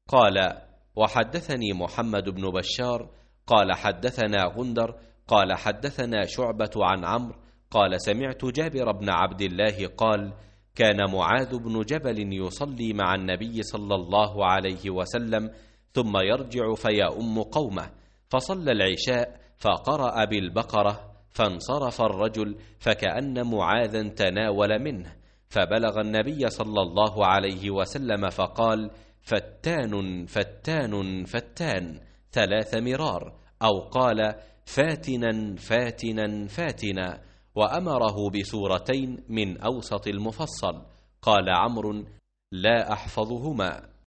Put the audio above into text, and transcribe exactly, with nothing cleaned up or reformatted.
قال: وحدثني محمد بن بشار قال حدثنا غندر قال حدثنا شعبة عن عمرو قال: سمعت جابر بن عبد الله قال: كان معاذ بن جبل يصلي مع النبي صلى الله عليه وسلم ثم يرجع فيؤم قومه، فصلى العشاء فقرأ بالبقرة، فانصرف الرجل فكأن معاذا تناول منه، فبلغ النبي صلى الله عليه وسلم فقال: فتان فتان فتان ثلاث مرار، أو قال: فاتنا فاتنا فاتنا، وأمره بسورتين من أوسط المفصل. قال عمرو: لا أحفظهما.